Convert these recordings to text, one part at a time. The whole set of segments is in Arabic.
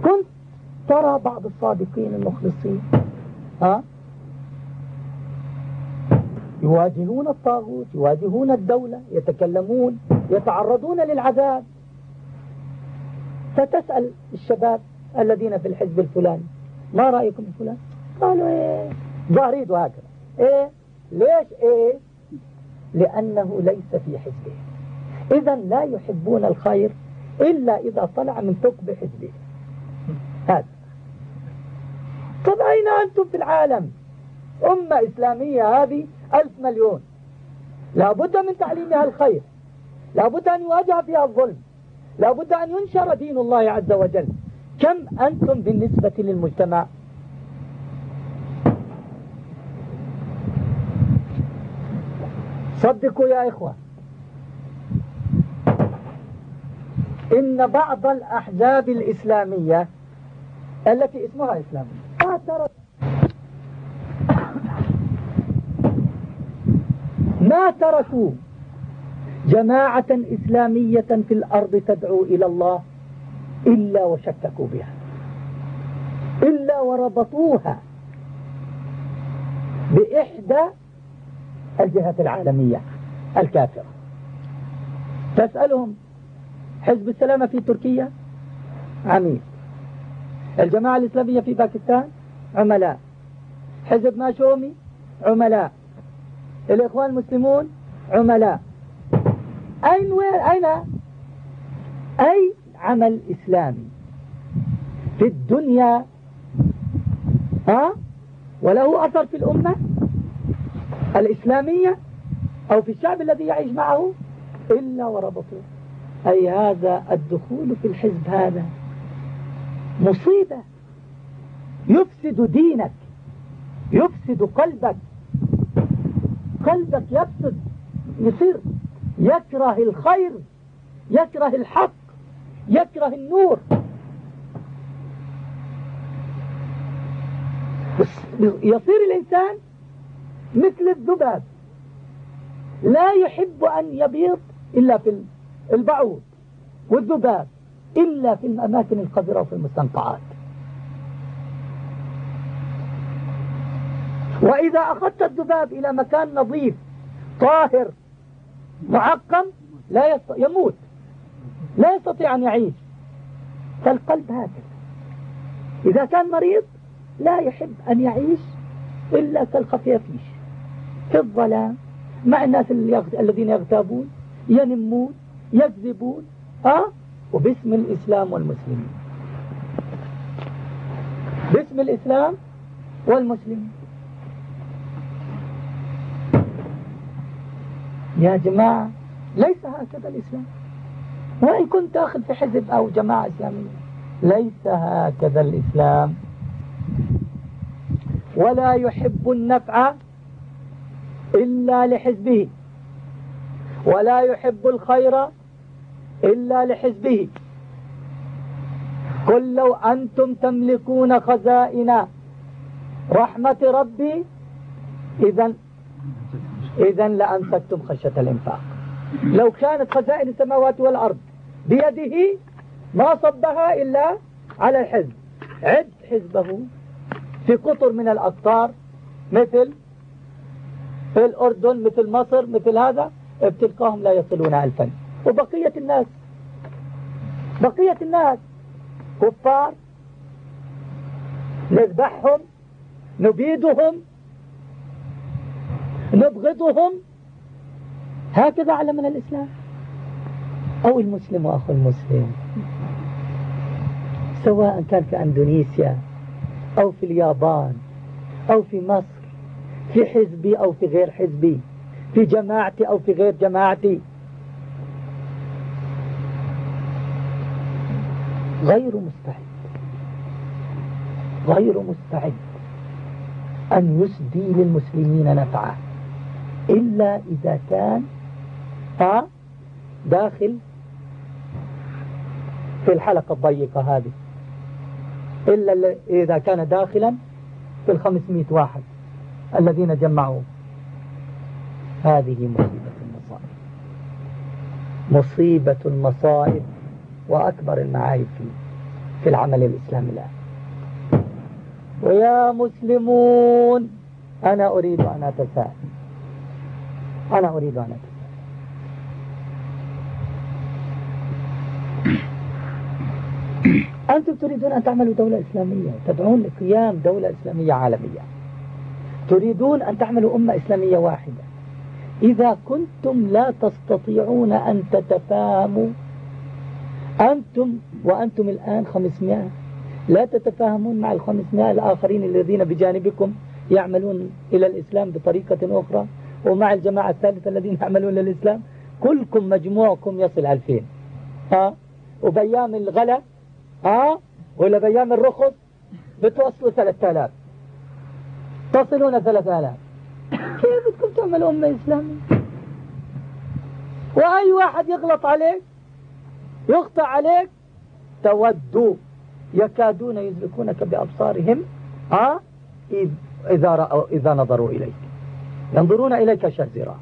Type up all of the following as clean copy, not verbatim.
كنت ترى بعض الصادقين المخلصين يواجهون الطاغوت، يواجهون الدولة، يتكلمون، يتعرضون للعذاب. فتسأل الشباب الذين في الحزب الفلاني ما رأيكم بفلان؟ قالوا ايه ظاهرين وهكذا. ايه ليش ايه؟ لأنه ليس في حزبه. إذا لا يحبون الخير إلا إذا طلع من ثقب حزبه. هذا. طب أين أنتم في العالم؟ أمة إسلامية هذه 1000 مليون، لابد من تعليمها الخير، لابد أن يواجه فيها الظلم، لابد أن ينشر دين الله عز وجل. كم أنتم بالنسبة للمجتمع؟ صدقوا يا إخوة، إن بعض الأحزاب الإسلامية التي اسمها إسلامية ما تركوا جماعة إسلامية في الأرض تدعو إلى الله إلا وشككوا بها، إلا وربطوها بإحدى الجهات العالمية الكافرة. تسألهم حزب السلامة في تركيا عميل، الجماعة الإسلامية في باكستان عملاء، حزب ماشومي عملاء، الإخوان المسلمون عملاء. أين أي عمل إسلامي في الدنيا وله أثر في الأمة الإسلامية أو في الشعب الذي يعيش معه إلا وربطوه؟ أي هذا الدخول في الحزب هذا مصيبة، يفسد دينك، يفسد قلبك يفسد، يصير يكره الخير، يكره الحق، يكره النور. يصير الإنسان مثل الذباب، لا يحب أن يبيض إلا في البعوض والذباب إلا في الأماكن القذرة وفي المستنقعات. وإذا أخذت الذباب إلى مكان نظيف طاهر معقم يموت، لا يستطيع أن يعيش. فالقلب هكذا، إذا كان مريض لا يحب أن يعيش إلا كالخفيافيش في الظلام مع الناس الذين يغتابون، ينمون، يكذبون وباسم الإسلام والمسلمين، باسم الإسلام والمسلمين. يا جماعة ليس هكذا الإسلام، وإن كنت أخذ في حزب أو جماعة إسلامية، ليس هكذا الإسلام. ولا يحب النفع إلا لحزبه، ولا يحب الخير إلا لحزبه. قل لو أنتم تملكون خزائن رحمة ربي إذن لأمسكتم خشية الإنفاق. لو كانت خزائن السماوات والأرض بيده ما صبها إلا على الحزب. عد حزبه في قطر من الأقطار، مثل في الأردن، مثل مصر، مثل هذا، بتلقاهم لا يصلون 1000. وبقية الناس كفار، نذبحهم، نبيدهم، نبغضهم. هكذا علمنا الإسلام. أو المسلم وأخو المسلم، سواء كان في أندونيسيا أو في اليابان أو في مصر، في حزبي أو في غير حزبي، في جماعتي أو في غير جماعتي، غير مستعد أن يسدي للمسلمين نفعه إلا إذا كان داخل في الحلقة الضيقة هذه، إلا إذا كان داخلا في 500 واحد الذين جمعوا. هذه مصيبة المصائب وأكبر المعايب فيه. في العمل الإسلامي الآن. ويا مسلمون أنا أريد أن أتساءل، أنتم تريدون أن تعملوا دولة إسلامية، تدعون لقيام دولة إسلامية عالمية، تريدون أن تعملوا أمة إسلامية واحدة. إذا كنتم لا تستطيعون أن تتفاهموا أنتم وأنتم الآن 500 لا تتفاهمون مع 500 الآخرين الذين بجانبكم يعملون إلى الإسلام بطريقة أخرى، ومع الجماعة الثالثة الذين يعملون للإسلام، كلكم مجموعكم يصل 2000 وبيام الغلا ولا بيام الرخص بتوصلوا 3000، تصلون 3000. كيف بدكم تعملوا أمة إسلامية؟ وأي واحد يغلط عليك يخطأ عليك تودوا يكادون يدركونك بأبصارهم إذا نظروا إليك، ينظرون إليك شزرا،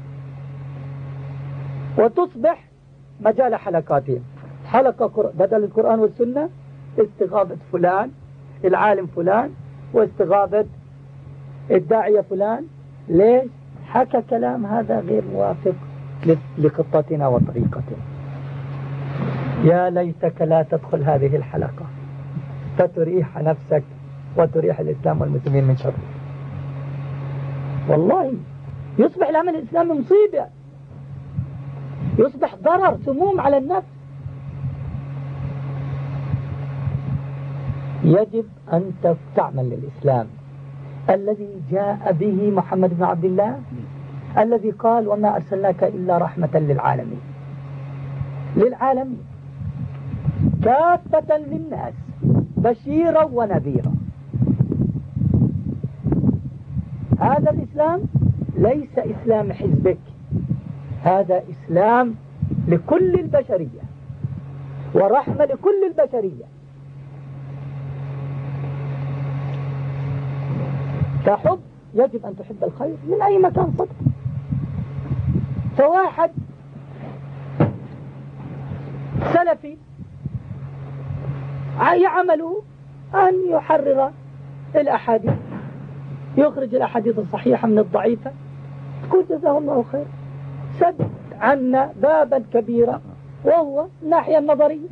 وتصبح مجال حلقاتهم، حلقة بدل القرآن والسنة استغابة فلان العالم فلان واستغابة الداعية فلان. ليش؟ حكى كلام هذا غير موافق لخطتنا وطريقتنا. يا ليتك لا تدخل هذه الحلقة فتريح نفسك وتريح الإسلام والمسلمين من شر. والله يصبح العمل الإسلامي مصيبة، يصبح ضرر سموم على النفس. يجب أن تعمل للإسلام الذي جاء به محمد بن عبد الله، الذي قال وما أرسلناك إلا رحمة للعالمين، كافة للناس بشيرا ونذيرا. هذا الإسلام ليس إسلام حزبك، هذا إسلام لكل البشرية ورحمة لكل البشرية. كحب يجب أن تحب الخير من أي مكان صدق. فواحد سلفي يعمله أن يحرر الأحاديث، يخرج الأحاديث الصحيحة من الضعيفة، تقول جزاه الله خير، سد عنا بابا كبيرا وهو الناحية النظرية.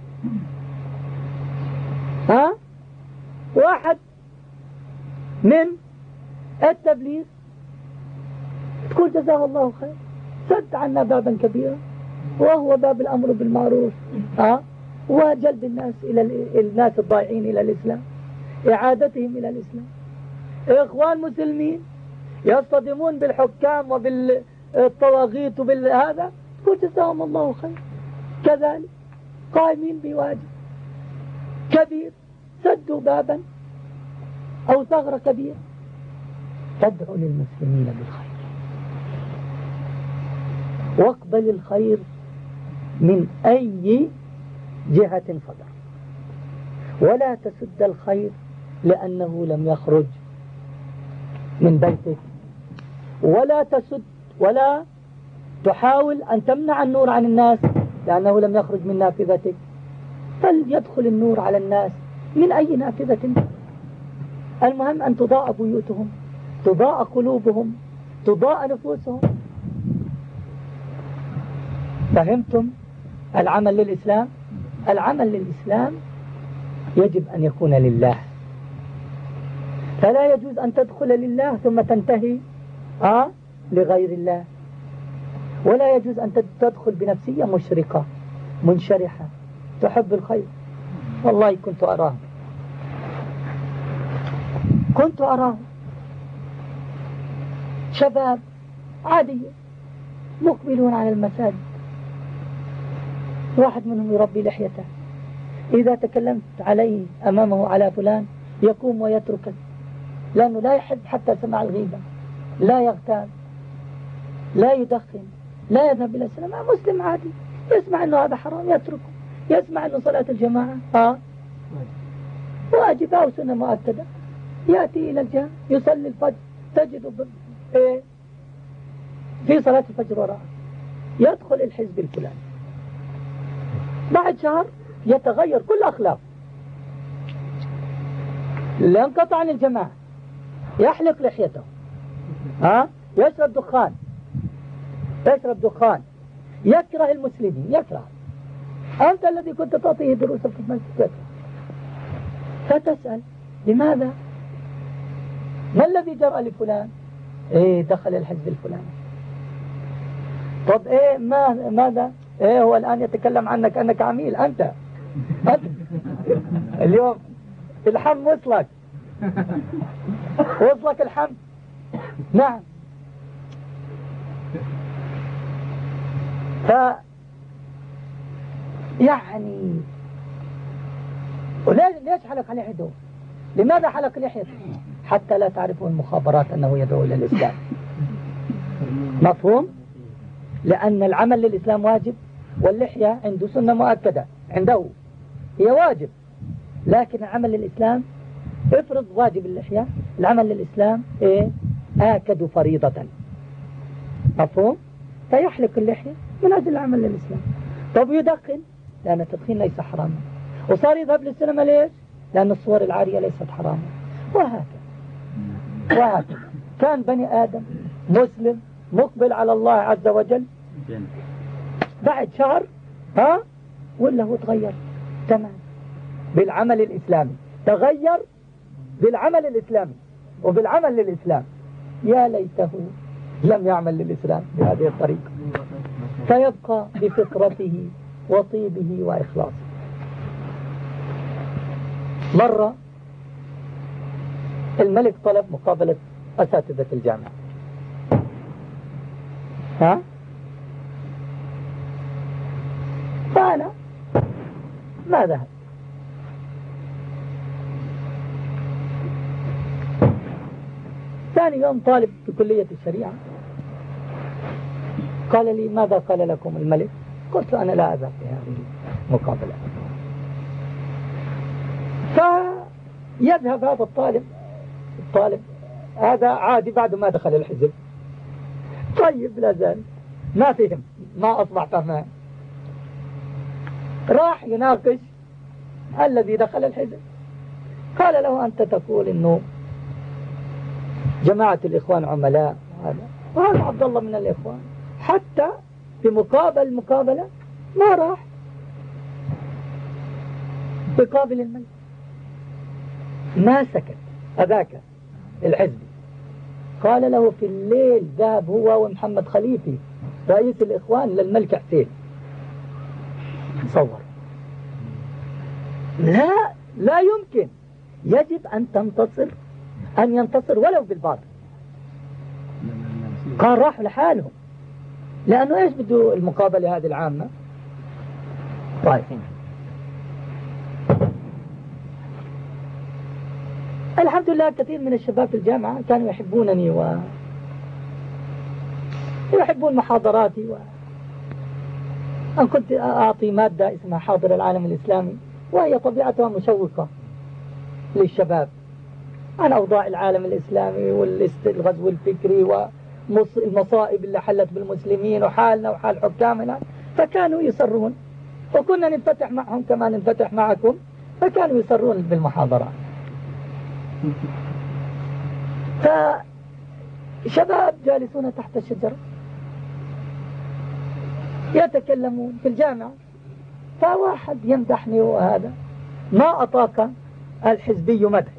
واحد من التبليغ تقول جزاه الله خير، سد عنا بابا كبيرا وهو باب الأمر بالمعروف وجلب الناس الضائعين إلى الإسلام، إعادتهم إلى الإسلام. إخوان مسلمين يصطدمون بالحكام وبالطواغيت وبالهذا، تقول جزاهم الله خير، كذلك قائمين بواجب كبير، سدوا بابا أو ثغرة كبيرة. تدعو للمسلمين بالخير واقبل الخير من أي جهة صدر، ولا تسد الخير لأنه لم يخرج من بيتك، ولا تسد ولا تحاول أن تمنع النور عن الناس لأنه لم يخرج من نافذتك. فليدخل النور على الناس من أي نافذة. المهم أن تضاء بيوتهم، تضاء قلوبهم، تضاء نفوسهم. فهمتم العمل للإسلام؟ العمل للإسلام يجب أن يكون لله، فلا يجوز أن تدخل لله ثم تنتهي لغير الله، ولا يجوز أن تدخل بنفسية مشرقة منشرحة تحب الخير. والله كنت أراه شباب عادية مقبلون على المساجد، واحد منهم يربي لحيته، إذا تكلمت عليه أمامه على فلان يقوم ويتركك، لأنه لا يحب حتى سماع الغيبة، لا يغتاب، لا يدخن، لا يذهب إلى السينما. مسلم عادي يسمع أنه هذا حرام يتركه، يسمع أنه صلاة الجماعة واجبة أو سنة مؤكدة، يأتي إلى الجامع يصلي الفجر، تجد في صلاة الفجر وراءه، يدخل الحزب الفلاني، بعد شهر يتغير كل أخلاق، لانقطع عن الجماعة، يحلق لحيته، يشرب دخان، يكره المسلمين، يكره. أنت الذي كنت تعطيه دروسا في المسجد يكره. فتسأل لماذا؟ ما الذي جرى لفلان؟ دخل الحزب الفلاني. طب ماذا؟ هو الآن يتكلم عنك أنك عميل. أنت اليوم الحم وصلك الحم. نعم. يعني ليش حلق لحيته؟ لماذا حلق لحيته؟ حتى لا تعرفوا المخابرات أنه يدعو إلى الإسلام. مفهوم؟ لأن العمل للإسلام واجب، واللحية عنده سنة مؤكدة، عنده هي واجب، لكن العمل للإسلام افرض واجب اللحية، العمل للإسلام آكد فريضة. مفهوم؟ فيحلق اللحية من أجل العمل للإسلام. طب يدخن، لأن التدخين ليس حراما. وصار يذهب للسينما ليش؟ لأن الصور العارية ليست حراما. وهكذا كان بني آدم مسلم مقبل على الله عز وجل، بعد شهر ولا هو تغير تمام بالعمل الإسلامي، تغير بالعمل الإسلامي وبالعمل للإسلام. يا ليته لم يعمل للإسلام بهذه الطريقة، فيبقى بفطرته وطيبه وإخلاصه. مرة الملك طلب مقابلة أساتذة الجامعة، فأنا ما ذهب. ثاني يوم طالب في كلية الشريعة قال لي ماذا قال لكم الملك؟ قلت أنا لا أذهب في هذه المقابلة. فيذهب هذا الطالب هذا عادي بعد ما دخل الحزب، طيب لا زال ما فهم، ما أصبح فهمان، راح يناقش الذي دخل الحزب. قال له أنت تقول إنه جماعة الإخوان عملاء، وهذا عبد الله من الإخوان، حتى في مقابلة ما راح يقابل الملك، ما سكت. هذاك الحزبي قال له في الليل ذهب هو ومحمد خليفي رئيس الإخوان للملك حسين. تصور، لا يمكن، يجب أن ينتصر ولو بالباطل. قال راحوا لحالهم، لأنه إيش بده المقابلة هذه العامة. طيب الحمد لله كثير من الشباب في الجامعة كانوا يحبونني ويحبون محاضراتي، أنا كنت أعطي مادة اسمها حاضر العالم الإسلامي، وهي طبيعتها مشوقة للشباب عن أوضاع العالم الإسلامي والغزو الفكري والمصائب اللي حلت بالمسلمين وحالنا وحال حكامنا، فكانوا يصرون، وكنا ننفتح معهم كما ننفتح معكم، فكانوا يصرون بالمحاضرات. فشباب جالسون تحت الشجرة يتكلمون في الجامعة، فواحد يمدحني وهذا ما أطاق الحزبي مدحي،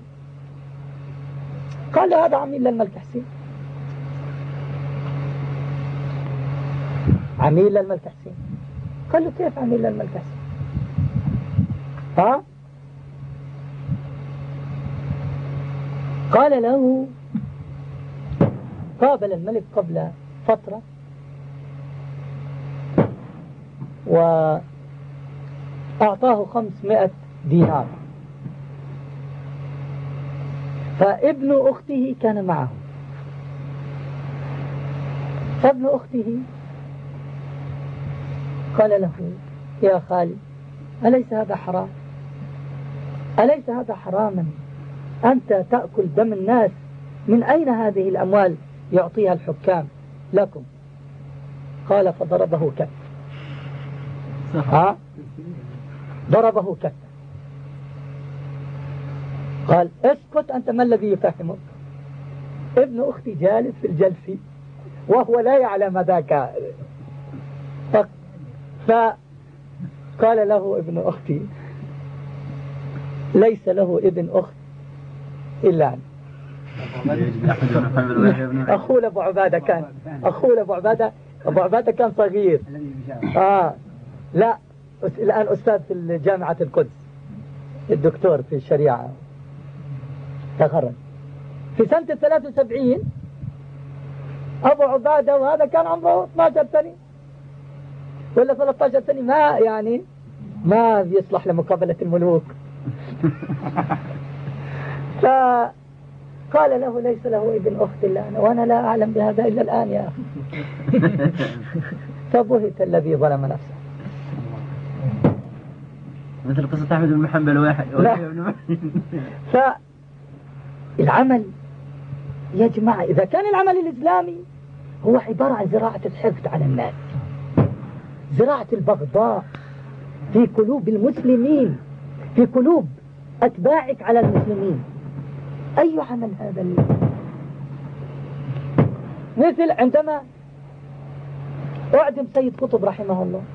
قال هذا عميل للملك حسين، عميل للملك حسين. قال له كيف عميل للملك حسين؟ قال له قابل الملك قبل فترة وأعطاه 500 دينار، فابن أخته كان معه، فابن أخته قال له يا خالي أليس هذا حرام؟ أليس هذا حراما أنت تأكل دم الناس؟ من أين هذه الأموال يعطيها الحكام لكم؟ قال فضربه كف، ضربه كف. قال اسكت أنت، ما الذي يفهمك؟ ابن أختي جالس في الجلس وهو لا يعلم ذاك. فقال له ابن أختي ليس له ابن أخت إلا أنا. أخوه أبو عبادة كان، أخوه أبو عبادة كان صغير. لا الآن أستاذ في جامعة القدس، الدكتور في الشريعة، تخرج في سنة 73. أبو عبادة وهذا كان عمره 12 سنة ولا 13 سنة، ما يعني ما بيصلح لمقابلة الملوك. فقال له ليس له ابن أخت إلا أنا، وأنا لا أعلم بهذا إلا الآن يا أخي. فبهت الذي ظلم نفسه. مثل قصة أحمد بن محنبل واحد. فالعمل يا جماعة إذا كان العمل الإسلامي هو عبارة عن زراعة الحقد على الناس، زراعة البغضاء في قلوب المسلمين، في قلوب أتباعك على المسلمين، أي عمل هذا مثل عندما أعدم سيد قطب رحمه الله،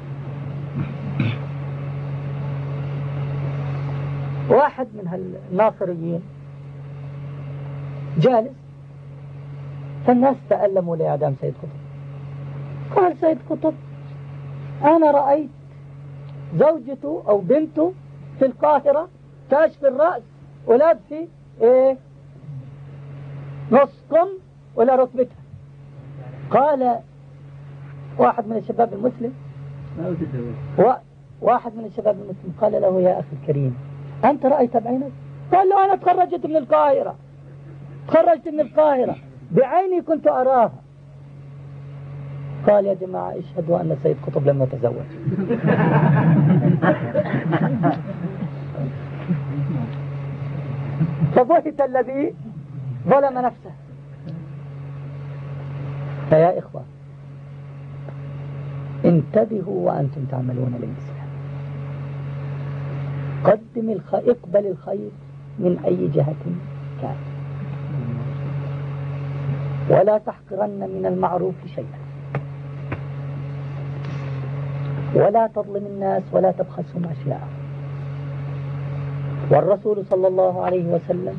واحد من الناصريين جالس، فالناس تألموا لإعدام سيد قطب. قال سيد قطب أنا رأيت زوجته أو بنته في القاهرة كاشف الرأس ولابسة نص كم ولا ركبتها. قال واحد من الشباب المسلم واحد من الشباب المسلم قال له يا أخي الكريم أنت رأيت بعينك؟ قال له أنا تخرجت من القاهرة، تخرجت من القاهرة بعيني كنت أراها. قال يا جماعة اشهدوا أن سيد قطب لم يتزوج. فبهت الذي ظلم نفسه. فيا إخوة انتبهوا وأنتم تعملون للإسلام. قدم اقبل الخير من أي جهة كان، ولا تحقرن من المعروف شيئا، ولا تظلم الناس ولا تبخسهم أشياء. والرسول صلى الله عليه وسلم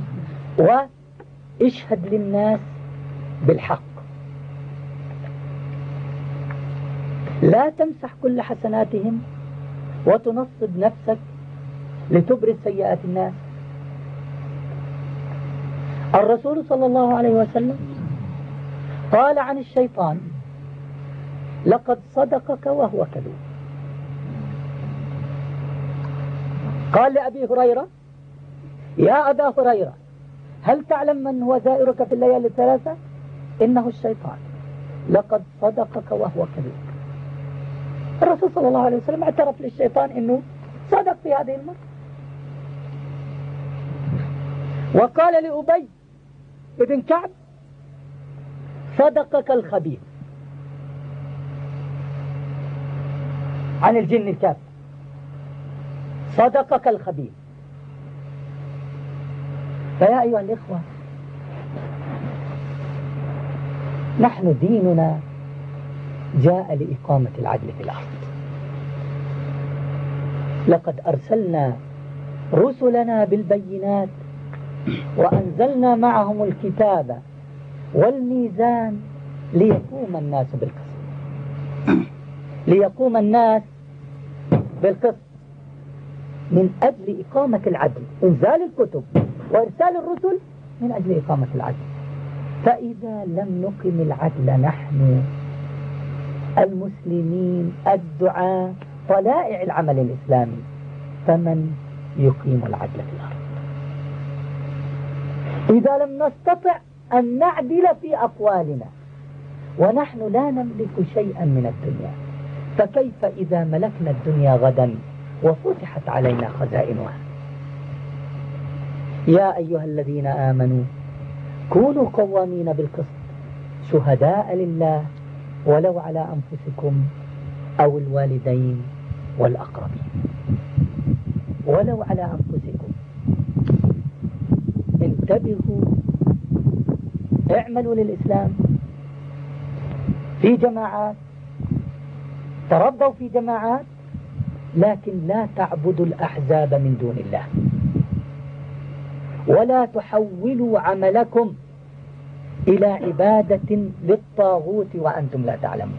واشهد للناس بالحق، لا تمسح كل حسناتهم وتنصب نفسك لتبرز سيئات الناس. الرسول صلى الله عليه وسلم قال عن الشيطان لقد صدقك وهو كذوب. قال لأبي هريرة يا أبا هريرة هل تعلم من هو زائرك في الليالي الثلاثة؟ إنه الشيطان، لقد صدقك وهو كذوب. الرسول صلى الله عليه وسلم اعترف للشيطان إنه صدق في هذه المرة. وقال لأبي ابن كعب صدقك الخبيث عن الجن الكافر، صدقك الخبيث. فيا أيها الإخوة نحن ديننا جاء لإقامة العدل في الأرض. لقد أرسلنا رسلنا بالبينات وأنزلنا معهم الكتاب والميزان ليقوم الناس بالقسط، ليقوم الناس بالقسط من أجل إقامة العدل. إنزال الكتب وإرسال الرسل من أجل إقامة العدل. فإذا لم نقم العدل نحن المسلمين الدعاة طلائع العمل الإسلامي، فمن يقيم العدل في الأرض؟ إذا لم نستطع أن نعدل في أقوالنا ونحن لا نملك شيئا من الدنيا، فكيف إذا ملكنا الدنيا غدا وفتحت علينا خزائنها؟ يا أيها الذين آمنوا كونوا قوامين بالقسط شهداء لله ولو على أنفسكم أو الوالدين والأقربين. ولو على أنفسكم تعملوا للإسلام في جماعات، تربوا في جماعات، لكن لا تعبدوا الأحزاب من دون الله، ولا تحولوا عملكم إلى عبادة للطاغوت وأنتم لا تعلمون.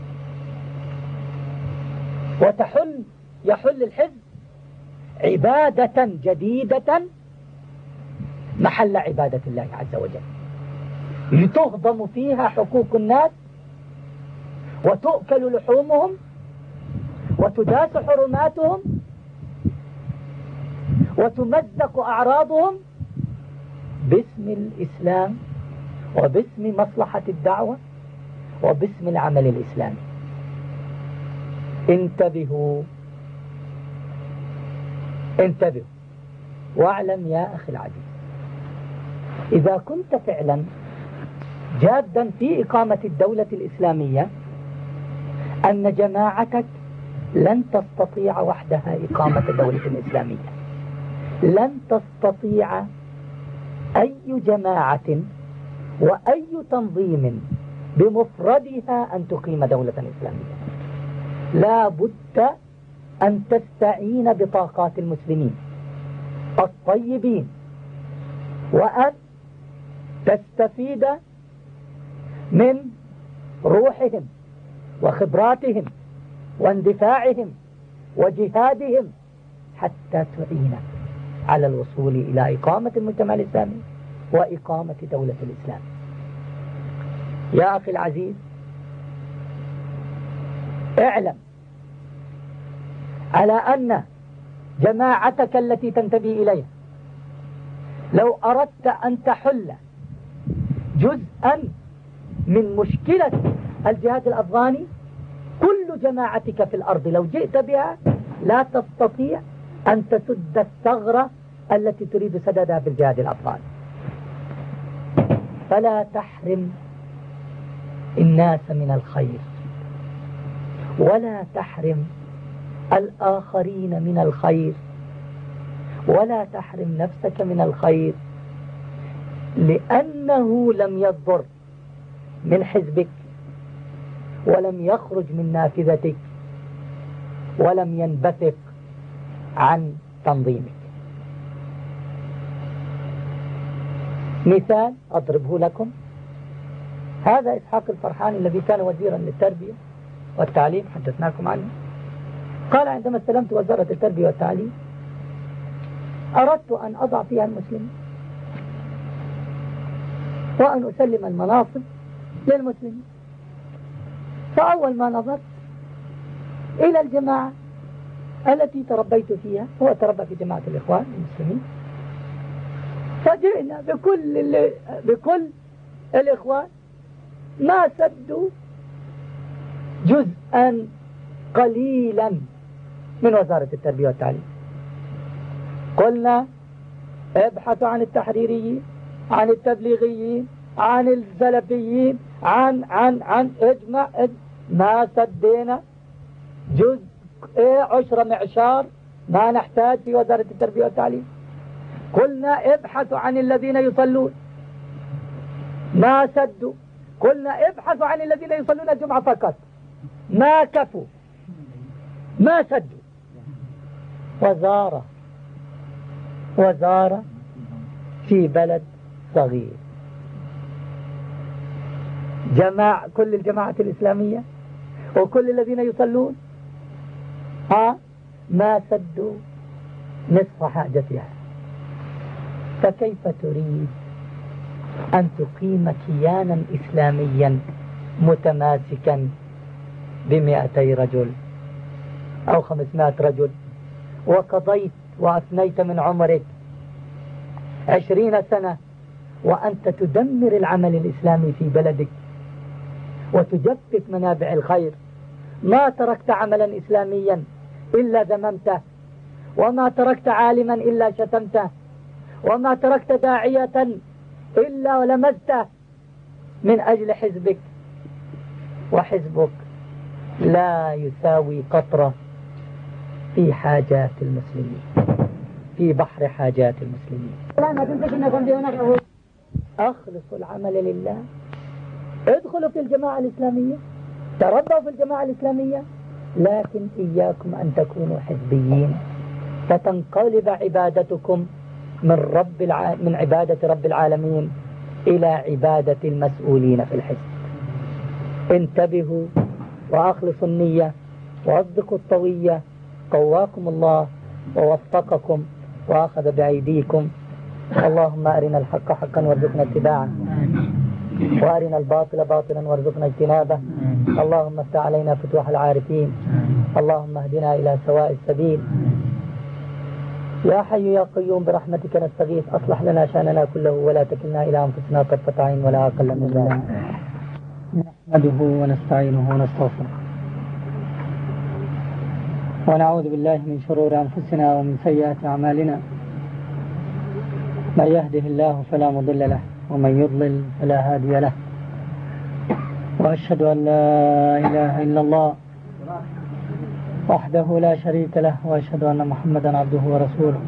يحل الحزب عبادة جديدة محل عبادة الله عز وجل، لتهضم فيها حقوق الناس وتؤكل لحومهم وتداس حرماتهم وتمزق أعراضهم باسم الإسلام وباسم مصلحة الدعوة وباسم العمل الإسلامي. انتبهوا واعلم يا أخي العزيز، إذا كنت فعلا جادا في إقامة الدولة الإسلامية أن جماعتك لن تستطيع وحدها إقامة دولة إسلامية، لن تستطيع أي جماعة وأي تنظيم بمفردها أن تقيم دولة إسلامية. لا بد أن تستعين بطاقات المسلمين الطيبين، وأن تستفيد من روحهم وخبراتهم واندفاعهم وجهادهم حتى تعين على الوصول إلى إقامة المجتمع الإسلامي وإقامة دولة الإسلام. يا أخي العزيز، اعلم على أن جماعتك التي تنتمي إليها لو أردت أن تحل جزءا من مشكلة الجهاد الأفغاني، كل جماعتك في الأرض لو جئت بها لا تستطيع أن تسد الثغرة التي تريد سددها في الجهاد الأفغاني. فلا تحرم الناس من الخير ولا تحرم الآخرين من الخير ولا تحرم نفسك من الخير، لأنه لم يصدر من حزبك ولم يخرج من نافذتك ولم ينبثق عن تنظيمك. مثال أضربه لكم، هذا إسحاق الفرحاني الذي كان وزيرا للتربية والتعليم، حدثناكم عنه، قال عندما استلمت وزارة التربية والتعليم أردت أن أضع فيها المسلمين وأن أسلم المناصب للمسلمين. فأول ما نظرت إلى الجماعة التي تربيت فيها، هو تربى في جماعة الإخوان المسلمين، فجئنا بكل الإخوان ما سدوا جزءا قليلا من وزارة التربية والتعليم. قلنا ابحثوا عن التحريريين، عن التبليغيين، عن السلفيين، عن اجمع ما سدينا جزء 10 معشار ما نحتاج في وزارة التربية والتعليم. قلنا ابحثوا عن الذين يصلون ما سدوا. قلنا ابحثوا عن الذين يصلون الجمعة فقط ما كفوا ما سدوا. وزارة في بلد صغير، كل الجماعة الإسلامية وكل الذين يصلون ما سدوا نصف حاجتها. فكيف تريد أن تقيم كيانا إسلاميا متماسكا ب200 رجل أو 500 رجل، وقضيت وأثنيت من عمرك 20 سنة وأنت تدمر العمل الإسلامي في بلدك وتجفف منابع الخير؟ ما تركت عملا إسلاميا إلا ذممته، وما تركت عالما إلا شتمته، وما تركت داعية إلا ولمزته من أجل حزبك. وحزبك لا يساوي قطرة في حاجات المسلمين، في بحر حاجات المسلمين. أخلصوا العمل لله ادخلوا في الجماعة الإسلامية، تربوا في الجماعة الإسلامية، لكن إياكم أن تكونوا حزبيين فتنقلب عبادتكم من عبادة رب العالمين إلى عبادة المسؤولين في الحزب. انتبهوا وأخلصوا النية وأصدقوا الطوية، قواكم الله ووفقكم وأخذ بأيديكم. اللهم أرنا الحق حقا وارزقنا اتباعه، وأرنا الباطل باطلا وارزقنا اجتنابه. اللهم افتح علينا فتوح العارفين، اللهم اهدنا إلى سواء السبيل. يا حي يا قيوم برحمتك نستغيث، أصلح لنا شأننا كله ولا تكلنا إلى أنفسنا طرفة عين ولا أقل من ذلك. نحمده ونستعينه ونستغفره ونعوذ بالله من شرور أنفسنا ومن سيئات أعمالنا. من يهده الله فلا مضل له ومن يضلل فلا هادي له، وأشهد أن لا إله إلا الله وحده لا شريك له، وأشهد أن محمدا عبده ورسوله.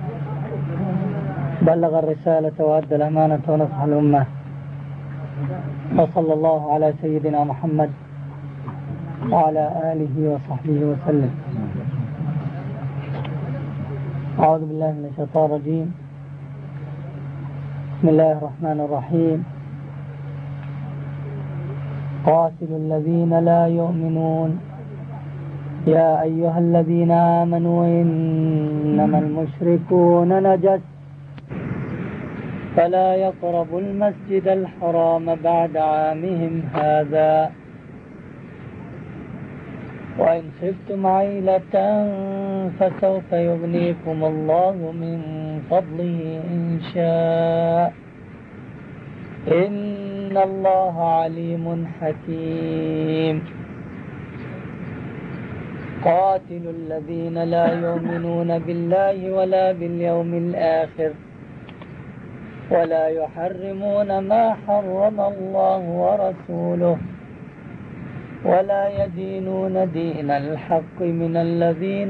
بلغ الرسالة وأدى الأمانة ونصح الأمة، وصلى الله على سيدنا محمد وعلى آله وصحبه وسلم. أعوذ بالله من الشيطان الرجيم. بسم الله الرحمن الرحيم. قاتلوا الذين لا يؤمنون يا أيها الذين آمنوا إنما المشركون نجس فلا يقربوا المسجد الحرام بعد عامهم هذا وإن خفتم عيلة فسوف يغنيكم الله من فضله إن شاء إن الله عليم حكيم. قاتلوا الذين لا يؤمنون بالله ولا باليوم الآخر ولا يحرمون ما حرم الله ورسوله ولا يدينون دين الحق من الذين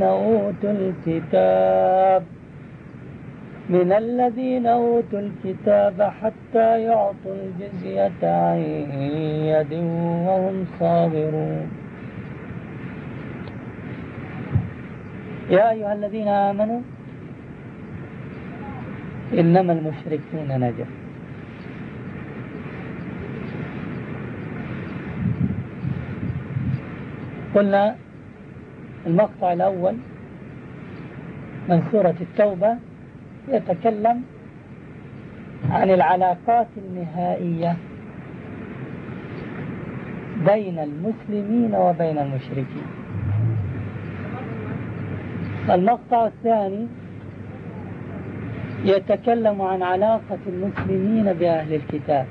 أوتوا الكتاب حتى يعطوا الجزية عن يد وهم صاغرون. يا أيها الذين آمنوا إنما المشركون نجس. قلنا المقطع الأول من سورة التوبة يتكلم عن العلاقات النهائية بين المسلمين وبين المشركين. المقطع الثاني يتكلم عن علاقة المسلمين بأهل الكتاب.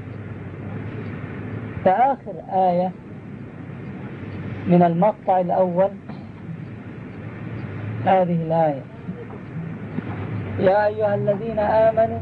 فآخر آية من المقطع الأول هذه الآية: يا أيها الذين آمنوا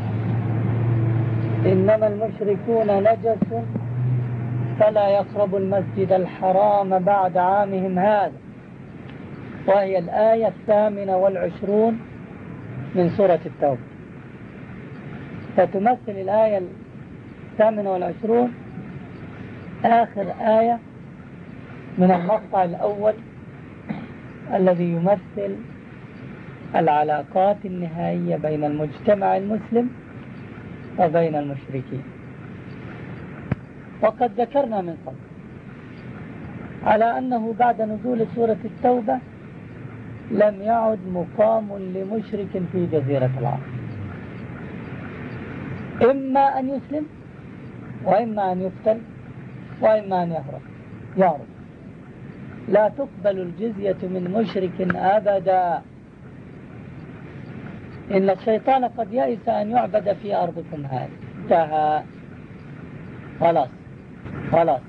إنما المشركون نجس فلا يقربوا المسجد الحرام بعد عامهم هذا، وهي الآية 28 من سورة التوبة. فتمثل الآية 28 آخر آية من المقطع الأول الذي يمثل العلاقات النهائية بين المجتمع المسلم وبين المشركين. وقد ذكرنا من قبل على أنه بعد نزول سورة التوبة لم يعد مقام لمشرك في جزيرة العرب، إما أن يسلم وإما أن يقتل وإما أن يهرب. لا تقبل الجزية من مشرك أبدا. إن الشيطان قد يئس أن يعبد في أرضكم هذه. انتهى، خلاص.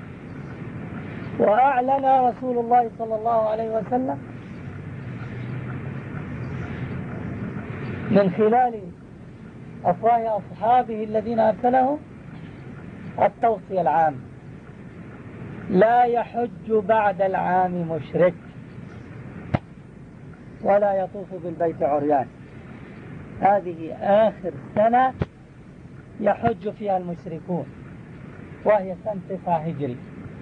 وأعلن رسول الله صلى الله عليه وسلم من خلال أفواه أصحابه الذين أرسلهم التوصية العامة: لا يحج بعد العام مشرك ولا يطوف بالبيت عريان. هذه آخر سنة يحج فيها المشركون، وهي سنة 9 هجري،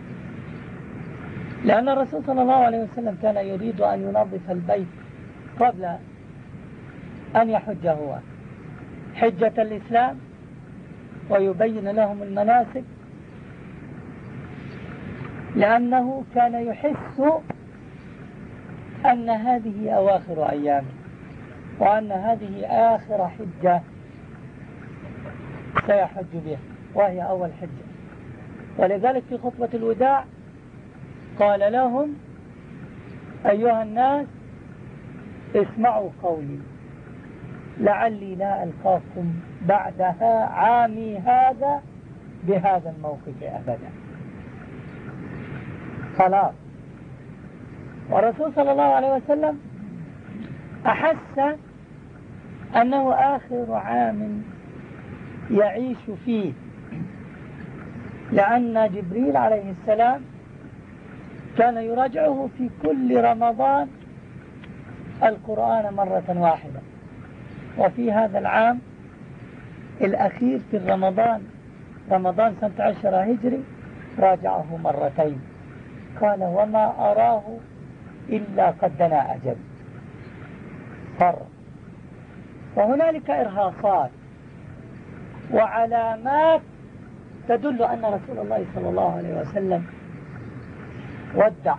لأن الرسول صلى الله عليه وسلم كان يريد أن ينظف البيت قبل أن يحج هو حجة الإسلام ويبين لهم المناسك، لأنه كان يحس أن هذه أواخر أيامه وأن هذه آخر حجة سيحج بها وهي أول حجة. ولذلك في خطبة الوداع قال لهم: أيها الناس اسمعوا قولي لعلي لا ألقاكم بعدها عامي هذا بهذا الموقف أبدا. خلاص. والرسول صلى الله عليه وسلم أحس أنه آخر عام يعيش فيه، لأن جبريل عليه السلام كان يراجعه في كل رمضان القرآن مرة واحدة، وفي هذا العام الأخير في رمضان سنة 10 هجري راجعه مرتين. قال: وما أراه إلا قد دنا أجل. فهنالك إرهاصات وعلامات تدل أن رسول الله صلى الله عليه وسلم ودع.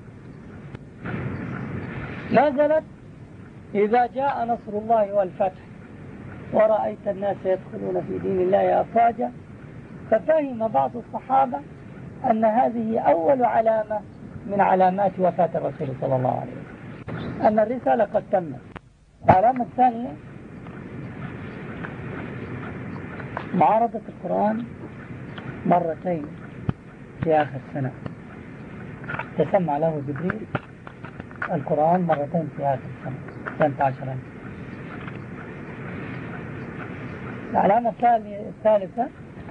نزلت: إذا جاء نصر الله والفتح ورأيت الناس يدخلون في دين الله أفواجا. ففهم بعض الصحابة أن هذه أول علامة من علامات وفاة الرسول صلى الله عليه وسلم، أن الرسالة قد تمت. العلامة الثانية معارضة القرآن مرتين في آخر سنة، تسمع له جبريل القرآن مرتين في آخر سنة 10. العلامة الثالثة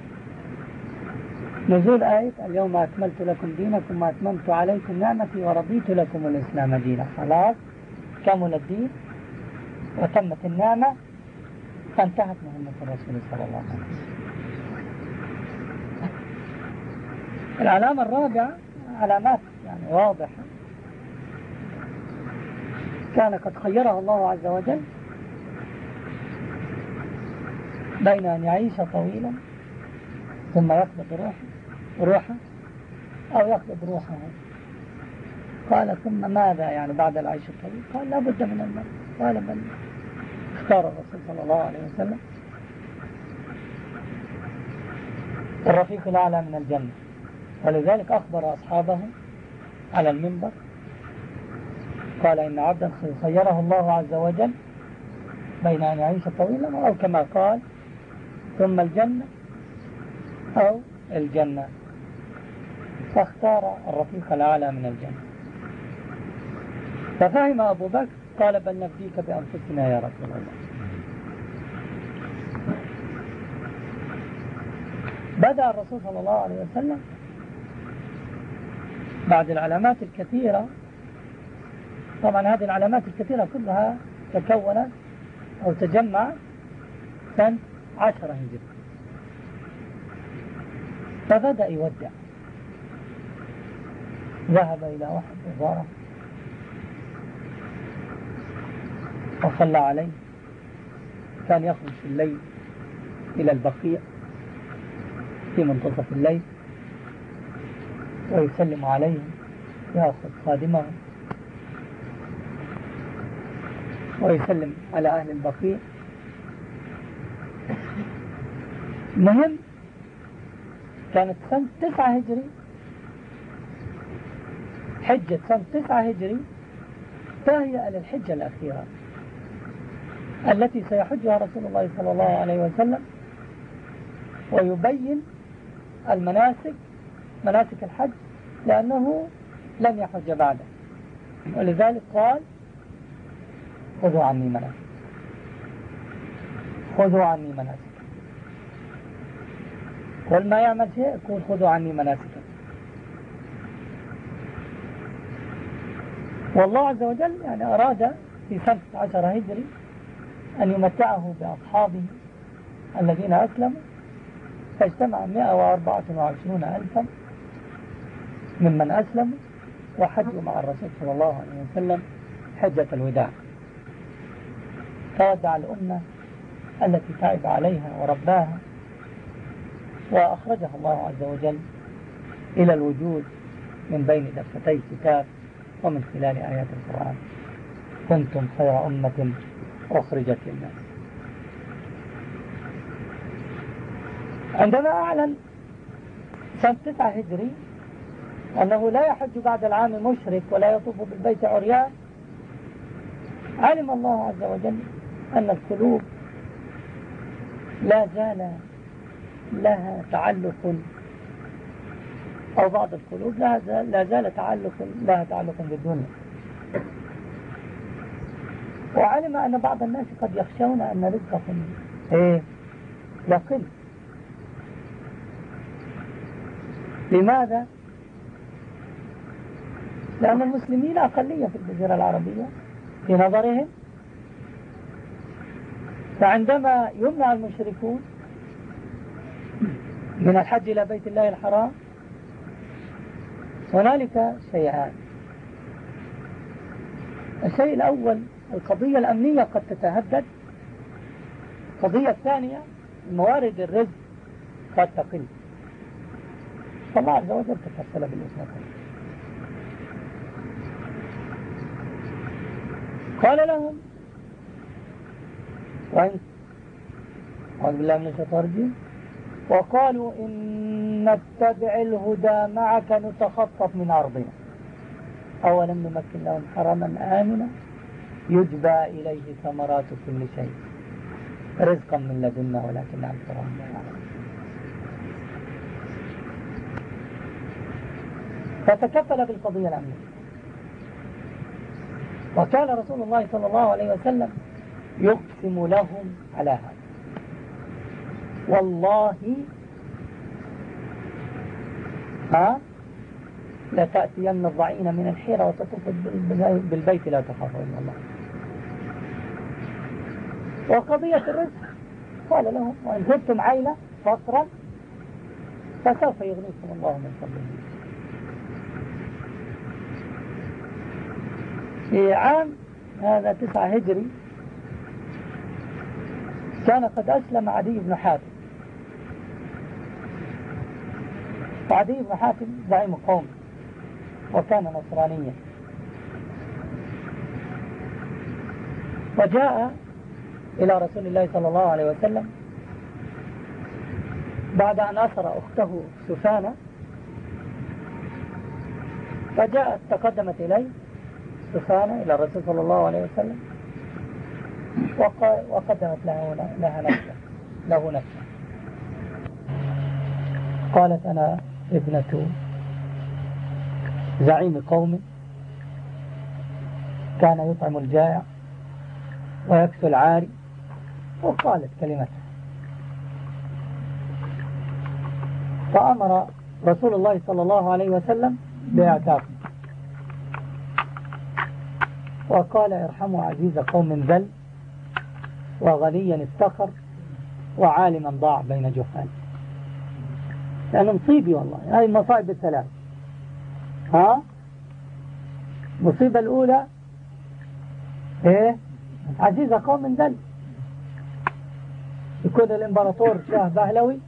نزول آية: اليوم أكملت لكم دينكم وأتممت عليكم نعمتي ورضيت لكم الإسلام دينا. خلاص، كمل الدين وتمت النعمة فانتهت مهمة الرسول صلى الله عليه وسلم. العلامة الرابعة علامات يعني واضحة، كان قد خيره الله عز وجل بين أن يعيش طويلا ثم يقبض روحه أو يقبض روحه. قال: ثم ماذا يعني بعد العيش الطويل؟ قال: لا بد من الموت. قال: بل اختار الرسول صلى الله عليه وسلم الرفيق الأعلى من الجنة، ولذلك أخبر أصحابه على المنبر قال: إن عبدا خيره الله عز وجل بين أن يعيش طويلا أو كما قال: ثم الجنة أو الجنة، فاختار الرفيق الأعلى من الجنة. ففهم أبو بكر قال: بل نفديك بأنفسنا يا رسول الله. بدأ الرسول صلى الله عليه وسلم بعد العلامات الكثيرة. طبعا هذه العلامات الكثيرة كلها تكونت أو تجمع سنة 10 هجري. فبدأ يودع، ذهب إلى أحد وزاره وصلى عليه. كان يخرج في الليل إلى البقيع في منتصف الليل ويسلم عليهم، يأخذ خادمه ويسلم على أهل البقيع. المهم كانت سنة 9 هجري، حجة سنة 9 هجري تهيأ للحجة الأخيرة التي سيحجها رسول الله صلى الله عليه وسلم ويبين المناسك، مناسك الحج، لأنه لم يحج بعده. ولذلك قال: خذوا عني مناسك، خذوا عني مناسك. كل ما يعمل شيء يقول: خذوا عني مناسك. والله عز وجل يعني أراد في سنة 10 هجري أن يمتعه بأصحابه الذين أسلموا فاجتمع 124 ألفا ممن أسلموا وحجوا مع الرسول صلى الله عليه وسلم حجة الوداع، فودع الأمة التي تعب عليها ورباها، وأخرجها الله عز وجل إلى الوجود من بين دفتي الكتاب ومن خلال آيات القرآن: كنتم خير أمة أخرجت للناس. عندما أعلن سنة 9 هجري أنه لا يحج بعد العام مشرك ولا يطوف بالبيت عريان، علم الله عز وجل أن القلوب لا زال لها تعلق، أو بعض القلوب لا زال لها تعلق بالدنيا، وعلم أن بعض الناس قد يخشون أن رزقهم يقل. لماذا؟ لأن المسلمين أقلية في الجزيرة العربية في نظرهم، فعندما يمنع المشركون من الحج إلى بيت الله الحرام هنالك شيئان: الشيء الأول القضية الأمنية قد تتهدد، القضية الثانية موارد الرزق قد تقل. فالله عز وجل تكفل بالإثنين. قال لهم: أعوذ بالله من الشيطان الرجيم، وقالوا إن نتبع الهدى معك نتخطف من أرضنا أولم نمكن لهم حرما آمنا يجبى إليه ثمرات كل شيء رزقا من لدنا ولكن أكثرهم لا يعلمون. فتكفل بالقضية الأمنية. وكان رسول الله صلى الله عليه وسلم يقسم لهم على هذا: والله لتأتين الضعين من الحيرة وتطوف بالبيت لا تخافوا إلا الله. وقضية الرزق قال لهم: وإن خفتم عيلة فقرا فسوف يغنيكم الله من فضله. في عام هذا 9 هجري كان قد أسلم عدي بن حاتم، وعدي بن حاتم زعيم قوم وكان نصرانيا، وجاء إلى رسول الله صلى الله عليه وسلم بعد أن أسر أخته سفانة، فجاءت تقدمت إليه سفانة إلى الرسول صلى الله عليه وسلم وقدمت له نفسها. قالت: أنا ابنة زعيم قوم كان يطعم الجائع ويكسو العاري، وقالت كلمتها. فأمر رسول الله صلى الله عليه وسلم بإعتاقه، وقال: ارحموا عزيز قوم ذل وغنيا افتخر وعالما ضاع بين جهال. لأنه مصيبي والله، هذه المصائب الثلاث. المصيبة الأولى عزيز قوم ذل، يكون الإمبراطور شاه بهلوي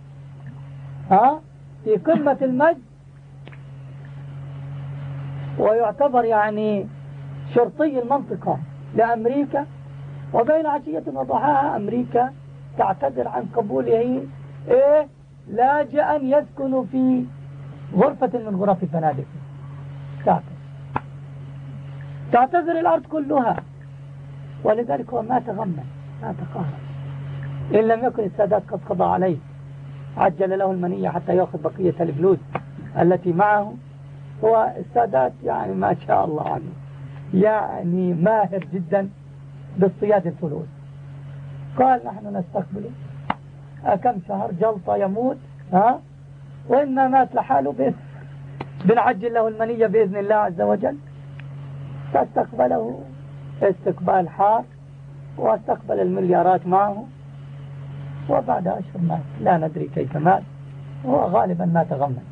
في قمة المجد، ويعتبر يعني شرطي المنطقة لأمريكا، وبين عشية وضحاها أمريكا تعتذر عن قبوله لاجئا يسكن في غرفة من غرف فنادق. تعتذر الأرض كلها، ولذلك هو ما تغمن ما تقهر. إن لم يكن السادات قد قضى عليه عجل له المنية حتى يأخذ بقية الفلوس التي معه. هو السادات يعني ما شاء الله عنه، يعني ماهر جدا باصطياد الفلوس. قال: نحن نستقبله كم شهر جلطة يموت وإنما مات لحاله بنعجل له المنية بإذن الله عز وجل. فاستقبله استقبال حار واستقبل المليارات معه، وبعد أشهر مات، لا ندري كيف مات، هو غالبا ما تغمد.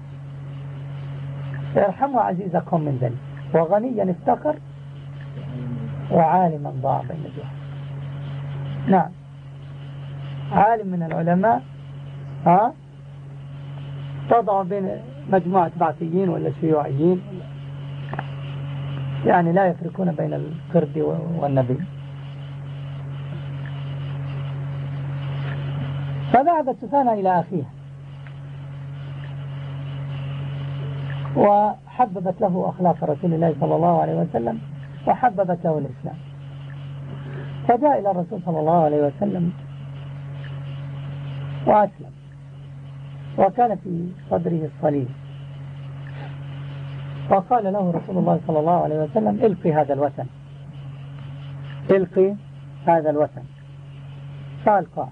ارحموا عزيزكم من ذلك، وغنيا افتقر، وعالما ضاع بين جهل. نعم، عالم من العلماء تضع بين مجموعة بعثيين ولا شيوعيين، يعني لا يفرقون بين القرد والنبي. فذهبت سفانة إلى أخيها وحببت له أخلاق رسول الله صلى الله عليه وسلم، وحببت له الإسلام، فجاء إلى الرسول صلى الله عليه وسلم وأسلم، وكان في صدره الصليب. فقال له رسول الله صلى الله عليه وسلم: القي هذا الوثن، القي هذا الوثن. فألقاه.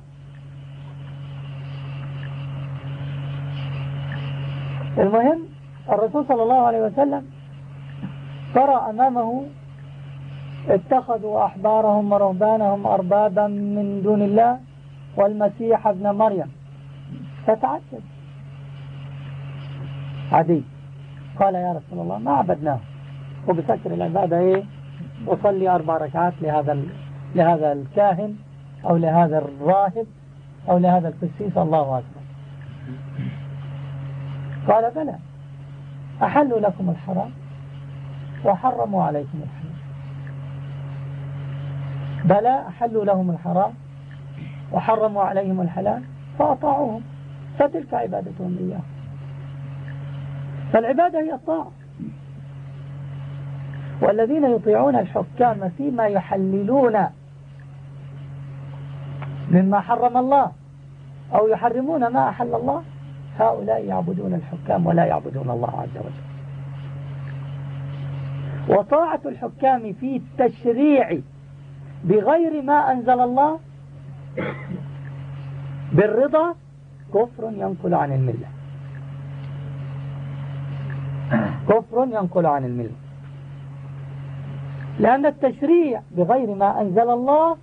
المهم الرسول صلى الله عليه وسلم ترى أمامه اتخذوا أحبارهم ورهبانهم أربابا من دون الله والمسيح ابن مريم، فتعجب. عدي قال: يا رسول الله ما عبدناه، وبفكر العبادة أصلي 4 ركعات لهذا الكاهن أو لهذا الراهب أو لهذا القسيس، الله أكبر. قال: بلى، أحلوا لكم الحرام وحرموا عليكم الحلال. بلى، أحلوا لهم الحرام وحرموا عليهم الحلال فأطاعوهم، فتلك عبادتهم إياه. فالعبادة هي الطاعة. والذين يطيعون الحكام فيما يحللون مما حرم الله أو يحرمون ما أحل الله، هؤلاء يعبدون الحكام ولا يعبدون الله عز وجل. وطاعة الحكام في التشريع بغير ما أنزل الله بالرضا كفر ينقل عن الملة، كفر ينقل عن الملة. لأن التشريع بغير ما أنزل الله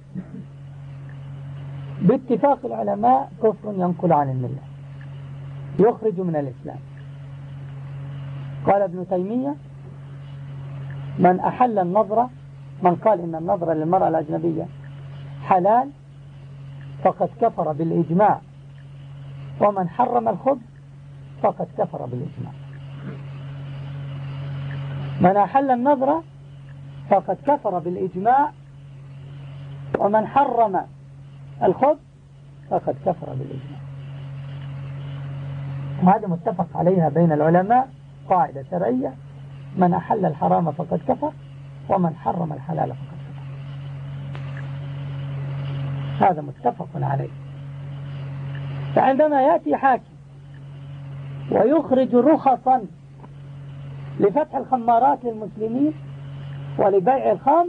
باتفاق العلماء كفر ينقل عن الملة، يخرج من الإسلام. قال ابن تيمية: من أحل النظرة، من قال إن النظرة للمرأة الأجنبية حلال فقد كفر بالإجماع، ومن حرم الخبز فقد كفر بالإجماع. من أحل النظرة فقد كفر بالإجماع، ومن حرم الخبز فقد كفر بالإجماع. وهذا متفق عليها بين العلماء، قاعدة شرعية: من أحل الحرام فقد كفر، ومن حرم الحلال فقد كفر. هذا متفق عليه. فعندما يأتي حاكم ويخرج رخصا لفتح الخمارات للمسلمين ولبيع الخمر،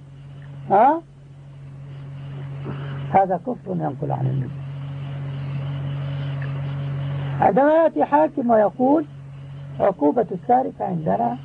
هذا كفر ينقل عن الملة. عندما يأتي حاكم ويقول عقوبة السارق عندنا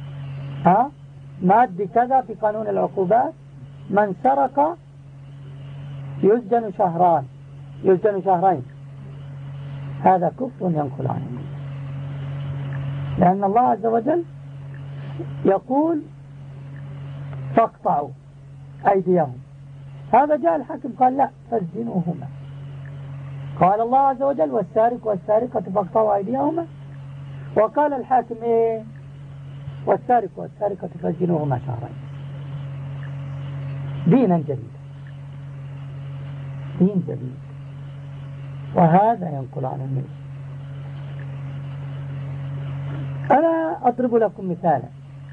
مادة كذا في قانون العقوبات، من سرق يسجن شهرين، هذا كفر ينقل عن الملة. لأن الله عز وجل يقول: فاقطعوا أيديهم. هذا جاء الحاكم قال: لا، فاسجنوهما. قال الله عز وجل: والسارق والسارقة فاقطعوا أيديهما. وقال الحاكم: والسارق والسارقة فاسجنوهما شهرين. دينا جديدا، دين جديد، وهذا ينقل عن الملة. أنا أضرب لكم مثالا.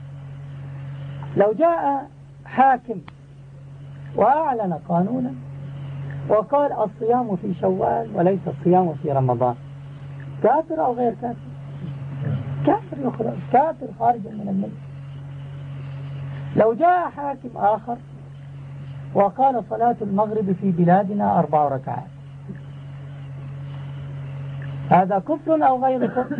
لو جاء حاكم وأعلن قانونا وقال: الصيام في شوال وليس الصيام في رمضان، كافر أو غير كافر؟ كافر، يخرج كافر خارج من الملة. لو جاء حاكم آخر وقال: صلاة المغرب في بلادنا 4 ركعات، هذا كفر أو غير كفر؟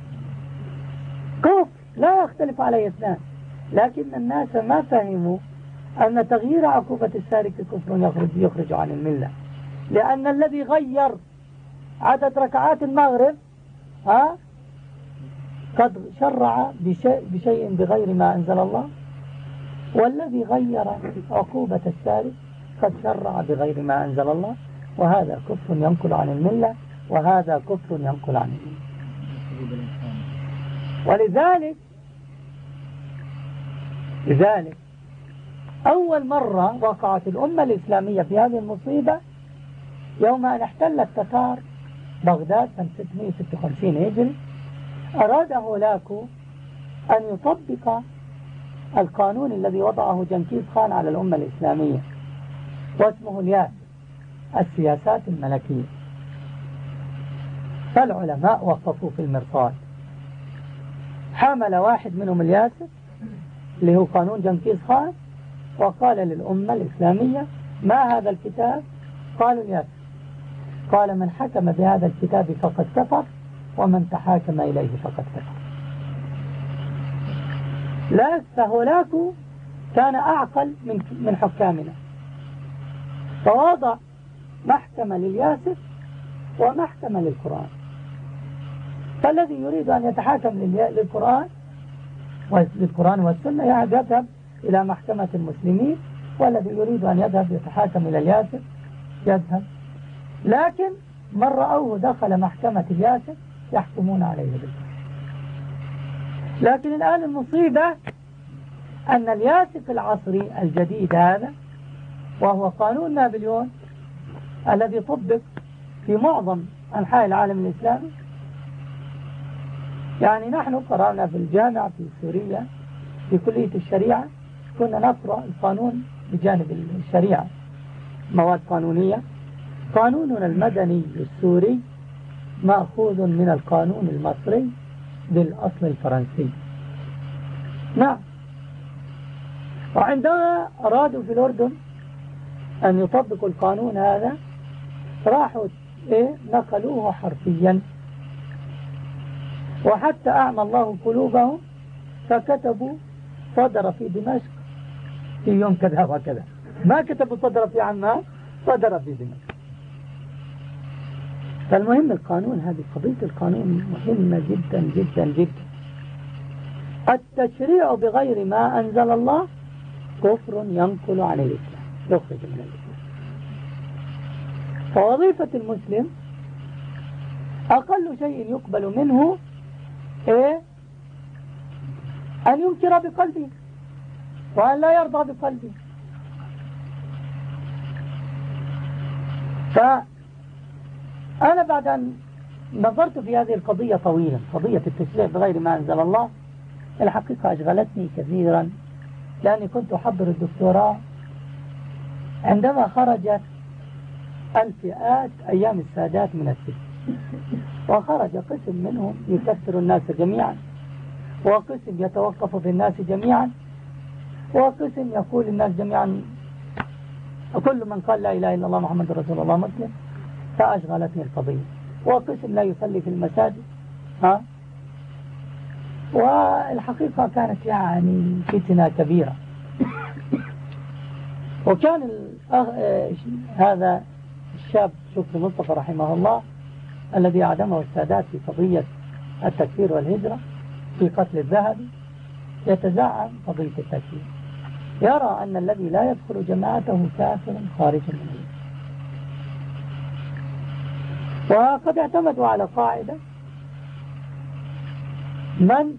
كفر لا يختلف عليه اثنان. لكن الناس ما فهموا أن تغيير عقوبة السارق كفر يخرج عن الملة، لأن الذي غير عدد ركعات المغرب قد شرع بشيء بغير ما أنزل الله، والذي غير عقوبة السارق قد شرع بغير ما أنزل الله، وهذا كفر ينقل عن الملة، وهذا كفر ينقل عن الملة. لذلك أول مرة وقعت الأمة الإسلامية في هذه المصيبة يوم أن احتل التتار بغداد سنة 656 هجري. أراد هولاكو أن يطبق القانون الذي وضعه جنكيز خان على الأمة الإسلامية، واسمه الياسر، السياسات الملكية. فالعلماء وقفوا في المرصاد، حمل واحد منهم الياسر اللي هو قانون جنكيز خان، وقال للأمة الإسلامية: ما هذا الكتاب؟ قالوا الياسر. قال: من حكم بهذا الكتاب فقد كفر، ومن تحاكم إليه فقد كفر. لا، فهولاكو كان أعقل من حكامنا، فوضع محكمة للياسر ومحكمة للقرآن. فالذي يريد أن يتحاكم للقرآن والسنة يذهب إلى محكمة المسلمين، والذي يريد أن يذهب يتحاكم إلى الياسر يذهب. لكن من رأوه دخل محكمة الياسر يحكمون عليه بالكفر. لكن الآن المصيبة أن الياسر في العصر الجديد هذا، وهو قانون نابليون الذي طبق في معظم أنحاء العالم الإسلامي. يعني نحن قرأنا في الجامعة في سوريا في كلية الشريعة، كنا نقرأ القانون بجانب الشريعة، مواد قانونية. قانوننا المدني السوري مأخوذ من القانون المصري بالأصل الفرنسي. نعم. وعندما أرادوا في الأردن أن يطبقوا القانون هذا راحوا نقلوه حرفيا، وحتى أعمى الله قلوبهم فكتبوا: صدر في دمشق في يوم كذا وكذا. ما كتبوا صدر في عمان، صدر في دمشق. فالمهم القانون، هذه قضية القانون مهمة جدا جدا جدا. التشريع بغير ما أنزل الله كفر ينقل عن الإسلام، يخرج من الإسلام. فوظيفة المسلم أقل شيء يقبل منه أن ينكر بقلبه وأن لا يرضى بقلبه. فأنا بعد أن نظرت في هذه القضية طويلا، قضية التشريع بغير ما أنزل الله، الحقيقة أشغلتني كثيرا، لأني كنت أحضر الدكتوراه عندما خرجت الفئات أيام السادات من السجن، وخرج قسم منهم يكفر الناس جميعا، وقسم يتوقف في الناس جميعا، وقسم يقول الناس جميعا كل من قال لا إله إلا الله محمد رسول الله مسلم. فأشغلتني القضية. وقسم لا يصلي في المساجد. والحقيقة كانت يعني فتنة كبيرة. وكان هذا الشاب شكري مصطفى رحمه الله الذي أعدمه السادات في قضية التكفير والهجرة في قتل الذهبي يتزعم قضية التكفير، يرى أن الذي لا يدخل جماعته كافر خارج من الإسلام. وقد اعتمدوا على قاعدة: من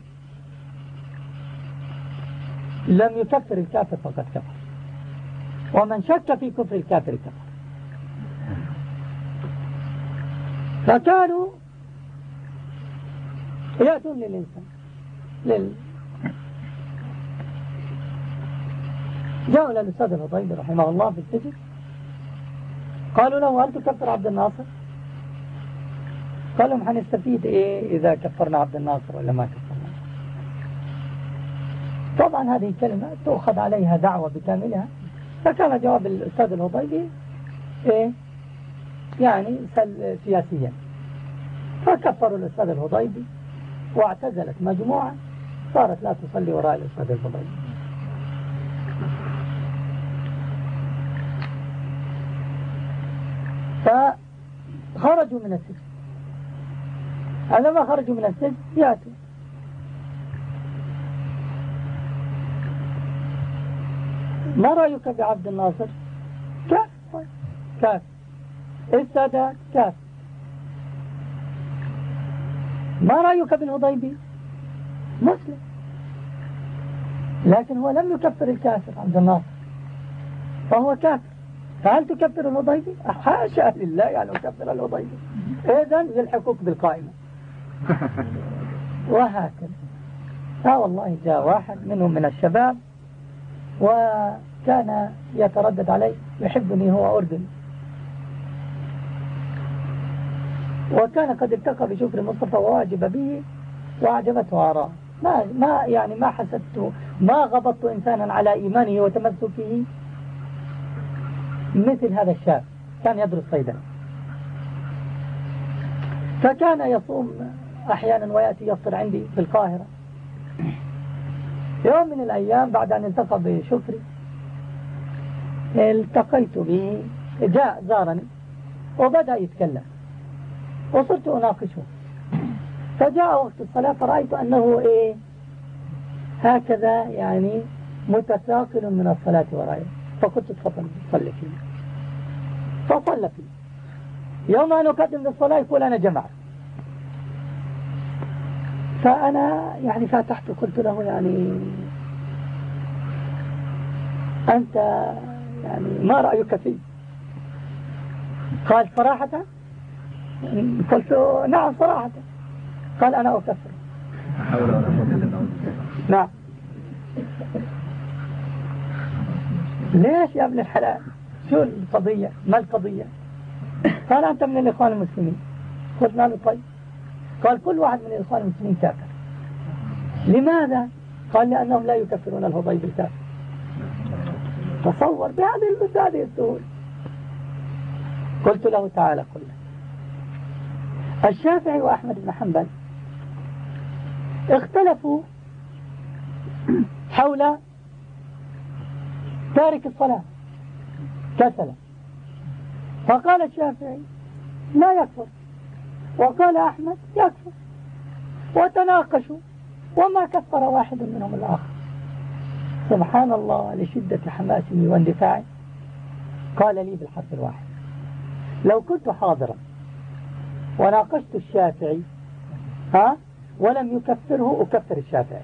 لم يكفر الكافر فقد كفر، ومن شك في كفر الكافر كفر. فكانوا يأتون للإنسان جاءوا للأستاذ الهضيبي رحمه الله في السجن، قالوا له: هل تكفر عبد الناصر؟ قال لهم: هنستفيد إيه إذا كفرنا عبد الناصر ولا ما كفرنا؟ طبعا هذه كلمة تأخذ عليها دعوة بكاملها. فكان جواب الأستاذ الهضيبي يعني سياسيا. فكفروا الأستاذ الهضيبي، واعتزلت مجموعة صارت لا تصلي وراء الأستاذ الهضيبي. فخرجوا من السجن. هذا ما خرجوا من السجن يأتوا. ما رأيك بعبد الناصر؟ كافر كافر. السادات كافر. ما رأيك بالهضيبي؟ مسلم، لكن هو لم يكفر الكافر عبد الناصر فهو كافر. فهل تكفر الهضيبي؟ حاشا لله يعني يكفر الهضيبي. إذن يلحقوك بالقائمة. وهكذا. والله جاء واحد منهم من الشباب وكان يتردد علي، يحبني، هو أردني، وكان قد التقى بشكر مصطفى وواجب به وأعجبته آراء. ما حسدت، ما غبطت إنسانا على إيمانه وتمسكه مثل هذا الشاب. كان يدرس صيدلة، فكان يصوم أحيانا ويأتي يفطر عندي في القاهرة. يوم من الأيام بعد أن التقى بشكري التقيت به، جاء زارني وبدأ يتكلم وصرت أناقشه. فجاء وقت الصلاة فرأيت أنه هكذا يعني متساقل من الصلاة وراءه، فقلت تفضل صلي فيه. فصلى فيه. يوم أن أقدم للصلاة يقول أنا جمعت. فأنا يعني فتحت قلت له يعني أنت يعني ما رأيك فيه؟ قال صراحة؟ قلت نعم صراحة. قال أنا أكفر. نعم. ليش يا ابن الحلال؟ شو القضية؟ ما القضية؟ قال أنت من الإخوان المسلمين. قلنا له طيب. قال كل واحد من الإخوان المسلمين كافر. لماذا؟ قال لأنهم لا يكفرون الهضيب الكافر. تصور بهذه السهولة. قلت له تعالى قل الشافعي وأحمد بن حنبل اختلفوا حول تارك الصلاة كسلا، فقال الشافعي لا يكفر، وقال أحمد يكفر، وتناقشوا وما كفر واحد منهم الآخر. سبحان الله لشدة حماسه واندفاعه قال لي بالحرف الواحد لو كنت حاضرا وناقشت الشافعي ولم يكفره أكفر الشافعي.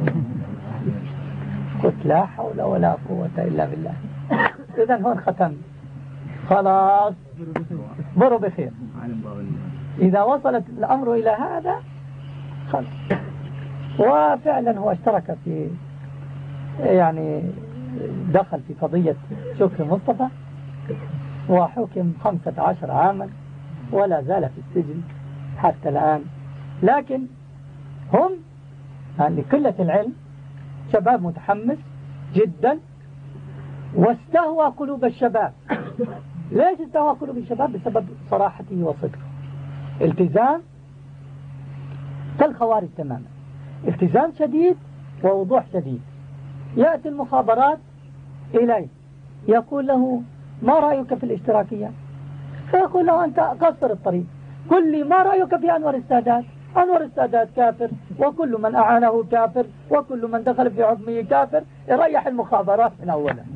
قلت لا حول ولا قوة إلا بالله. إذن هون ختم خلاص، بروا بخير. إذا وصلت الأمر إلى هذا خلاص. وفعلا هو اشترك في يعني دخل في قضية شكر مصطفى وحكم 15 عاما ولا زال في السجن حتى الآن. لكن هم يعني قلة العلم شباب متحمس جدا واستهوى قلوب الشباب. ليش استهوى قلوب الشباب؟ بسبب صراحته وصدقه. التزام كالخوارج تماما، التزام شديد ووضوح شديد. يأتي المخابرات إليه يقول له ما رأيك في الاشتراكية؟ فيقول له أنت قصر الطريق، قل لي ما رأيك في أنور السادات؟ أنور السادات كافر، وكل من أعانه كافر، وكل من دخل في حكمه كافر. يريح المخابرات من أولا.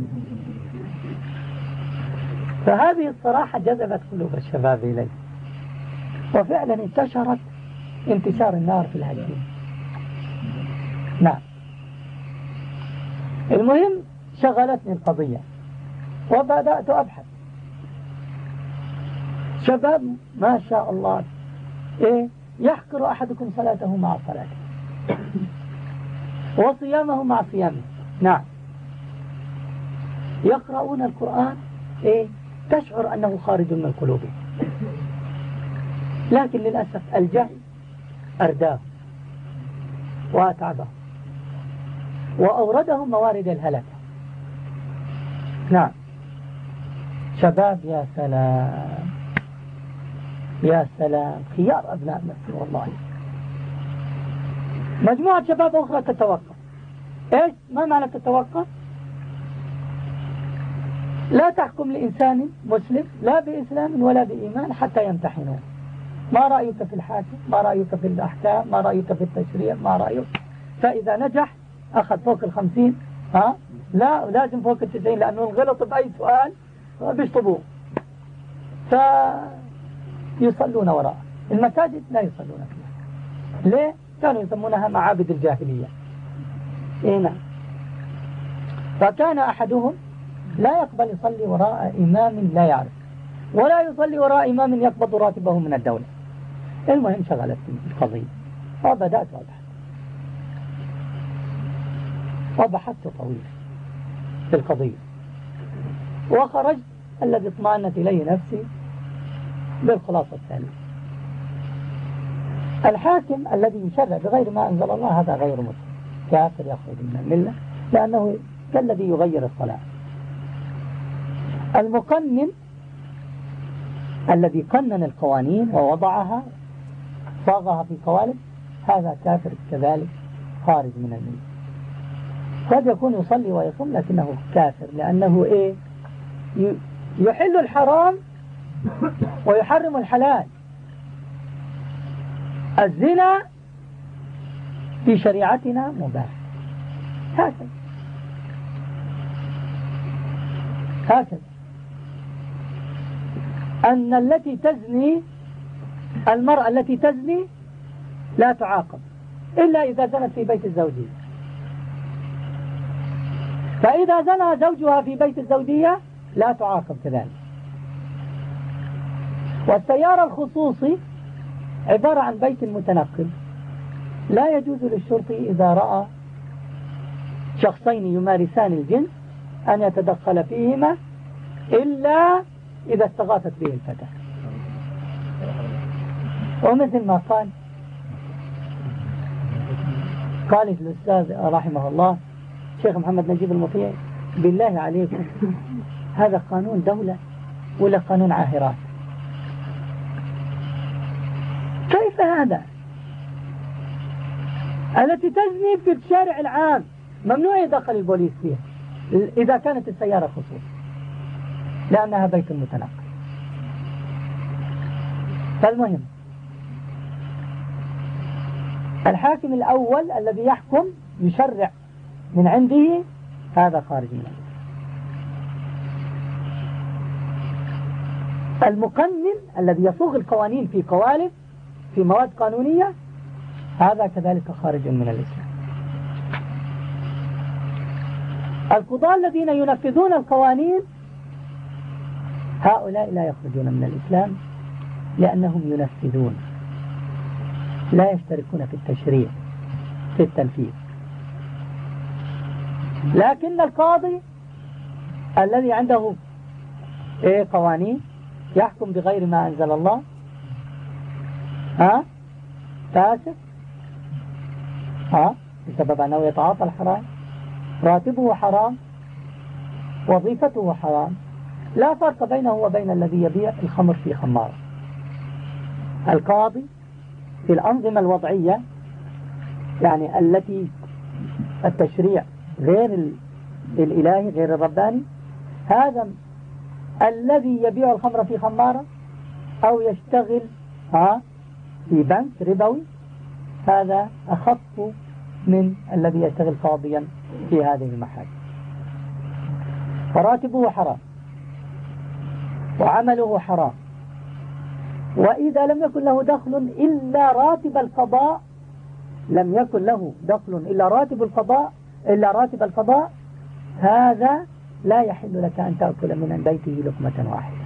فهذه الصراحة جذبت قلوب الشباب إليه، وفعلا انتشرت انتشار النار في الهجين. نعم. المهم شغلتني القضية وبدأت أبحث. شباب ما شاء الله يحقر أحدكم صلاته مع صلاته وصيامه مع صيامه. نعم. يقرؤون القرآن تشعر أنه خارج من القلوب، لكن للأسف الجهل أرداه وأتعبه وأوردهم موارد الهلكة. نعم. شباب يا سلام يا سلام، خيار أبناء مصر والله. مجموعة شباب أخرى تتوقف. إيش ما معنى تتوقف؟ لا تحكم لإنسان مسلم لا بإسلام ولا بإيمان حتى يمتحنوه. ما رأيك في الحاكم، ما رأيك في الأحكام، ما رأيك في التشريع، ما رأيك. فإذا نجح أخذ فوق 50، لا لازم فوق 90، لأنه الغلط بأي سؤال بيشطبوه. فيصلون وراءه. المساجد لا يصلون فيها. ليه؟ كانوا يسمونها معابد الجاهلية. نعم. فكان أحدهم لا يقبل يصلي وراء إمام لا يعرف، ولا يصلي وراء إمام يقبض راتبه من الدولة. المهم شغلتني القضية، وبدأت وبحثت طويلا في القضية، وخرجت الذي اطمأنت إليه نفسي بالخلاصة التالية: الحاكم الذي يشرع بغير ما أنزل الله هذا غير مسلم، كافر يخرج من الملة، لأنه كالذي يغير الصلاة. المقنن الذي قنن القوانين ووضعها صاغها في قوالب، هذا كافر كذلك خارج من الملة. قد يكون يصلي ويصوم لكنه كافر، لأنه يحل الحرام ويحرم الحلال. الزنا في شريعتنا مباح، هكذا أن التي تزني، المرأة التي تزني لا تعاقب إلا إذا زنت في بيت الزوجية، فإذا زنى زوجها في بيت الزوجية لا تعاقب كذلك. والسيارة الخصوصي عبارة عن بيت متنقل، لا يجوز للشرطي إذا رأى شخصين يمارسان الجنس أن يتدخل فيهما إلا إذا استغاثت به الفتاة. ومثل ما قال الأستاذ رحمه الله الشيخ محمد نجيب المطيع: بالله عليكم، هذا قانون دولة ولا قانون عاهرات؟ كيف هذا؟ التي تزني في الشارع العام ممنوع يدخل البوليس فيها إذا كانت السيارة خصوص، لأنها بيت متنقل. فالمهم الحاكم الأول الذي يحكم يشرع من عنده، هذا خارج من عنده. المقنن الذي يصوغ القوانين في قوالب، في مواد قانونية، هذا كذلك خارج من الإسلام. القضاة الذين ينفذون القوانين هؤلاء لا يخرجون من الإسلام، لأنهم ينفذون، لا يشتركون في التشريع في التنفيذ. لكن القاضي الذي عنده قوانين يحكم بغير ما أنزل الله فاسق بسبب أنه يتعاطى الحرام، راتبه حرام، وظيفته حرام. لا فرق بينه وبين الذي يبيع الخمر في خمارة. القاضي في الأنظمة الوضعية، يعني التي التشريع غير الإلهي غير الرباني، هذا الذي يبيع الخمر في خمارة أو يشتغل في بنك ربوي، هذا أخف من الذي يشتغل قاضيا في هذه المحاكم. فراتبه حرام وعمله حرام، وإذا لم يكن له دخل إلا راتب القضاء، لم يكن له دخل إلا راتب القضاء، هذا لا يحل لك أن تأكل من بيته لقمة واحدة.